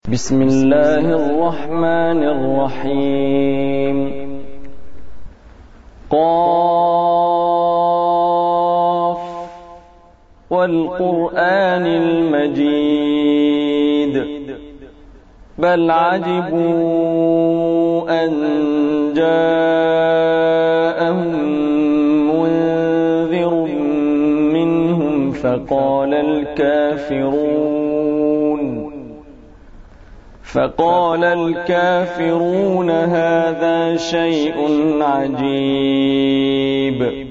بسم الله الرحمن الرحيم. قاف والقرآن المجيد بل عجبوا أن جاءهم منذر منهم فقال الكافرون هذا شيء عجيب.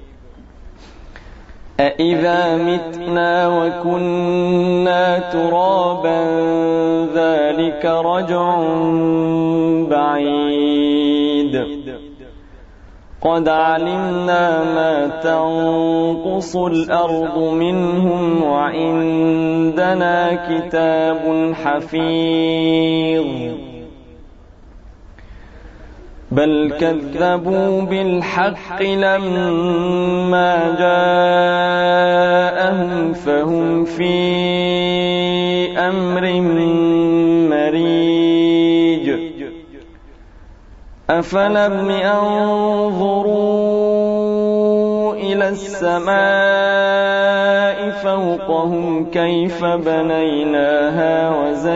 أإذا متنا وكنا ترابا ذلك رجع بعيد. قد علمنا ما تنقص الأرض منهم وعندنا كتاب حفيظ. بل كذبوا بالحق لما جاءهم فهم في أمر مريج. أفلم ينظروا إلى السماء فوقهم كيف بنيناها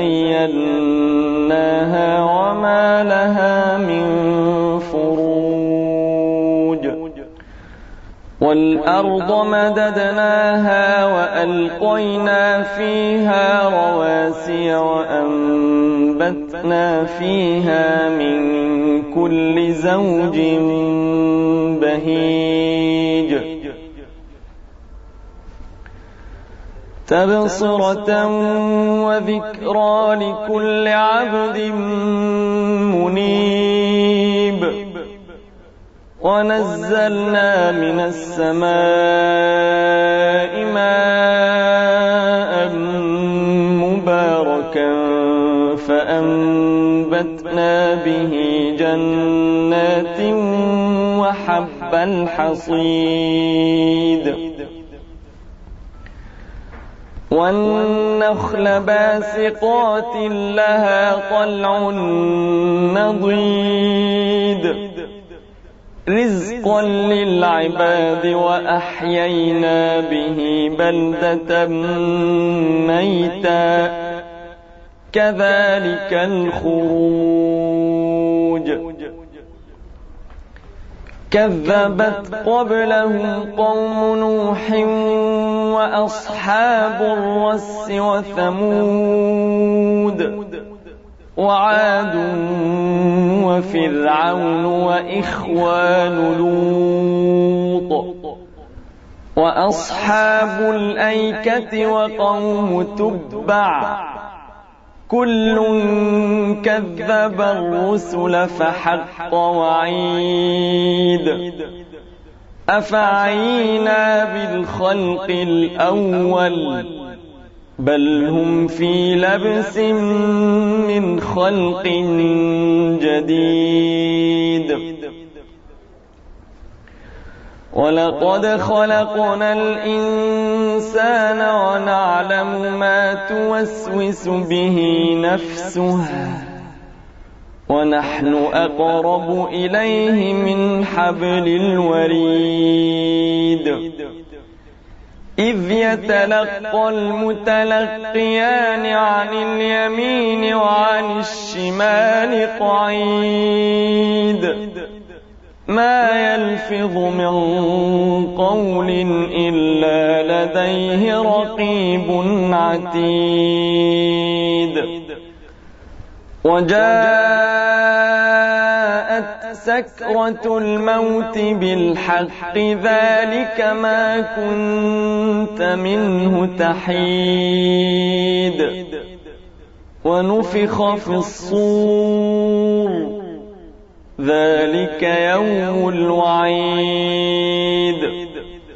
وزيناها وما لها من فروج. والأرض مددناها وألقينا فيها رواسي وأنبتنا فيها من كل زوج بهيج. تبصرة وذكرى لكل عبد منيب. ونزلنا من السماء ماء مباركا فأنبتنا به جنات وحب الحصيد. والنخل باسقات لها طلع نضيد رزقا للعباد وأحيينا به بلدة ميتا كذلك الخروج. كذبت قبلهم قوم نوح وأصحاب الرس وثمود وعاد وفرعون وإخوان لوط وأصحاب الأيكة وقوم تبع كل كذب الرسل فحق وعيد. أفعينا بالخلق الأول بل هم في لبس من خلق جديد. ولقد خلقنا الإنسان ونعلم ما توسوس به نفسه ونحن أقرب إليه من حبل الوريد. إذ يتلقى المتلقيان عن اليمين وعن الشمال قعيد. ما يلفظ من قول إلا لديه رقيب عتيد. وجاءت سكرة الموت بالحق ذلك ما كنت منه تحيد. ونفخ في الصور ذلك يوم الوعيد.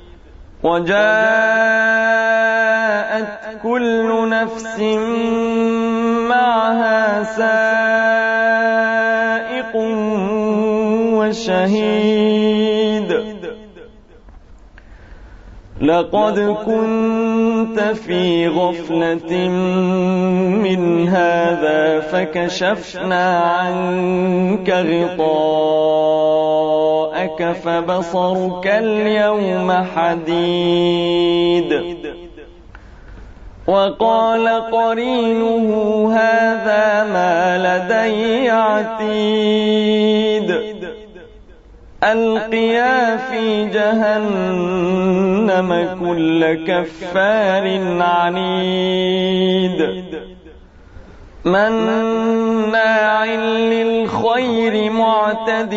وجاءت كل نفس معها سائق وشهيد. لقد كنت كنت في غفلة من هذا فكشفنا عنك غطاءك فبصرك اليوم حديد. وقال قرينه هذا ما لدي عتيد. ألقيا في جهنم كل كفار عنيد مناع للخير معتد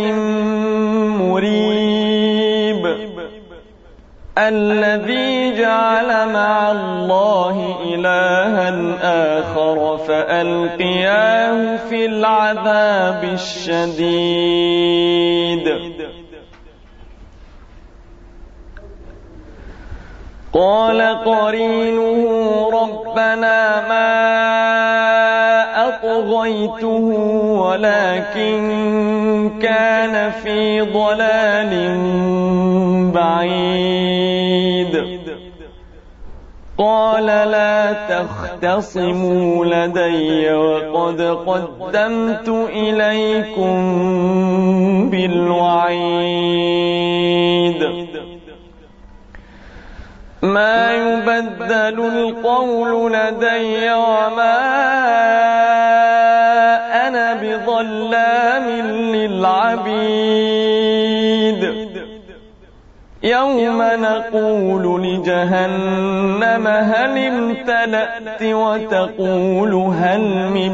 مريب الذي جعل مع الله إلها آخر فألقياه في العذاب الشديد. قال قرينه ربنا ما أطغيته ولكن كان في ضلال بعيد. قال لا تختصموا لدي وقد قدمت إليكم بالوعيد. ما يبدل القول لدي وما أنا بظلام للعبيد. يوم نقول لجهنم هل امتلأت وتقول هل من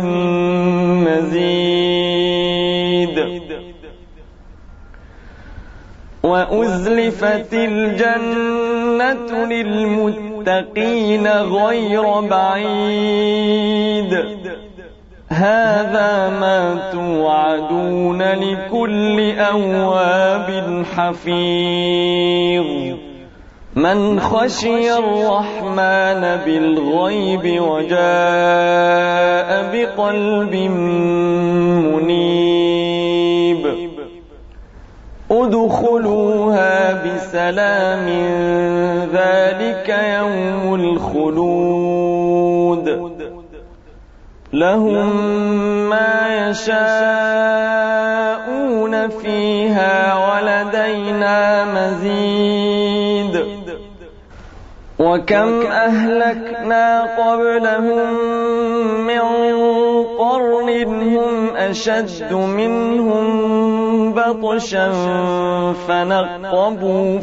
مزيد. وأزلفت الجنة للمتقين غير بعيد. هذا ما توعدون لكل أواب حفيظ. من خشي الرحمن بالغيب وجاء بقلب منيب. ادخلوها بسلام ذلك يوم الخلود. لهم ما يشاءون فيها ولدينا مزيد. وكم أهلكنا قبلهم من قرن هم أشد منهم بطشا فنقبوا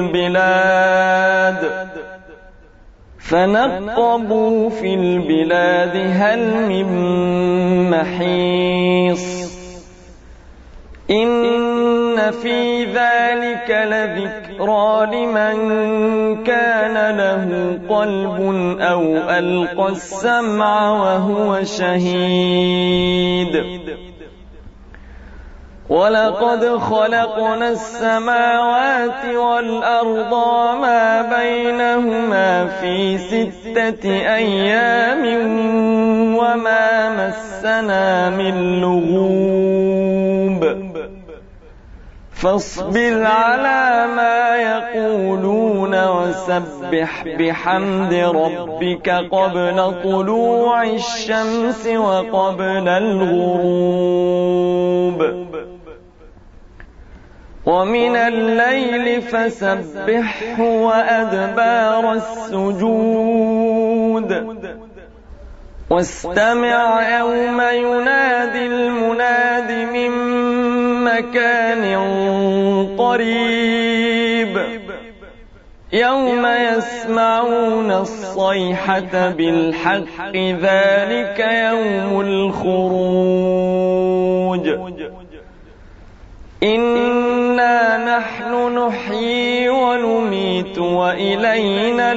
في البلاد هل من محيص. إن في ذلك لذكرى لمن كان له قلب أو ألقى السمع وهو شهيد. ولقد خلقنا السماوات والأرض وما بينهما في 6 أيام وما مسنا من لغوب. فاصبر على ما يقولون وسبح بحمد ربك قبل طلوع الشمس وقبل الغروب. ومن الليل فسبحه وأدبار السجود. واستمع يوم ينادي المناد من مكان قريب. يوم يسمعون الصيحة بالحق ذلك يوم الخروج. إنا نحن نحيي ونميت وإلينا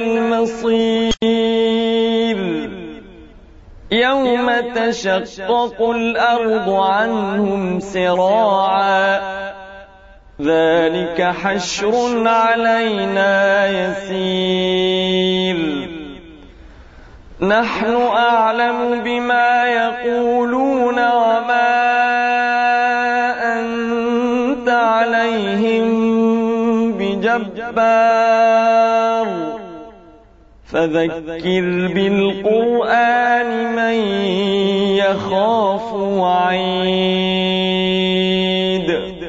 المصير. يوم تشقق الأرض عنهم سراعا ذلك حشر علينا يسير. نحن أعلم بما يقولون وما أنت عليهم بجبار فذكر بالقرآن من يخاف وعيد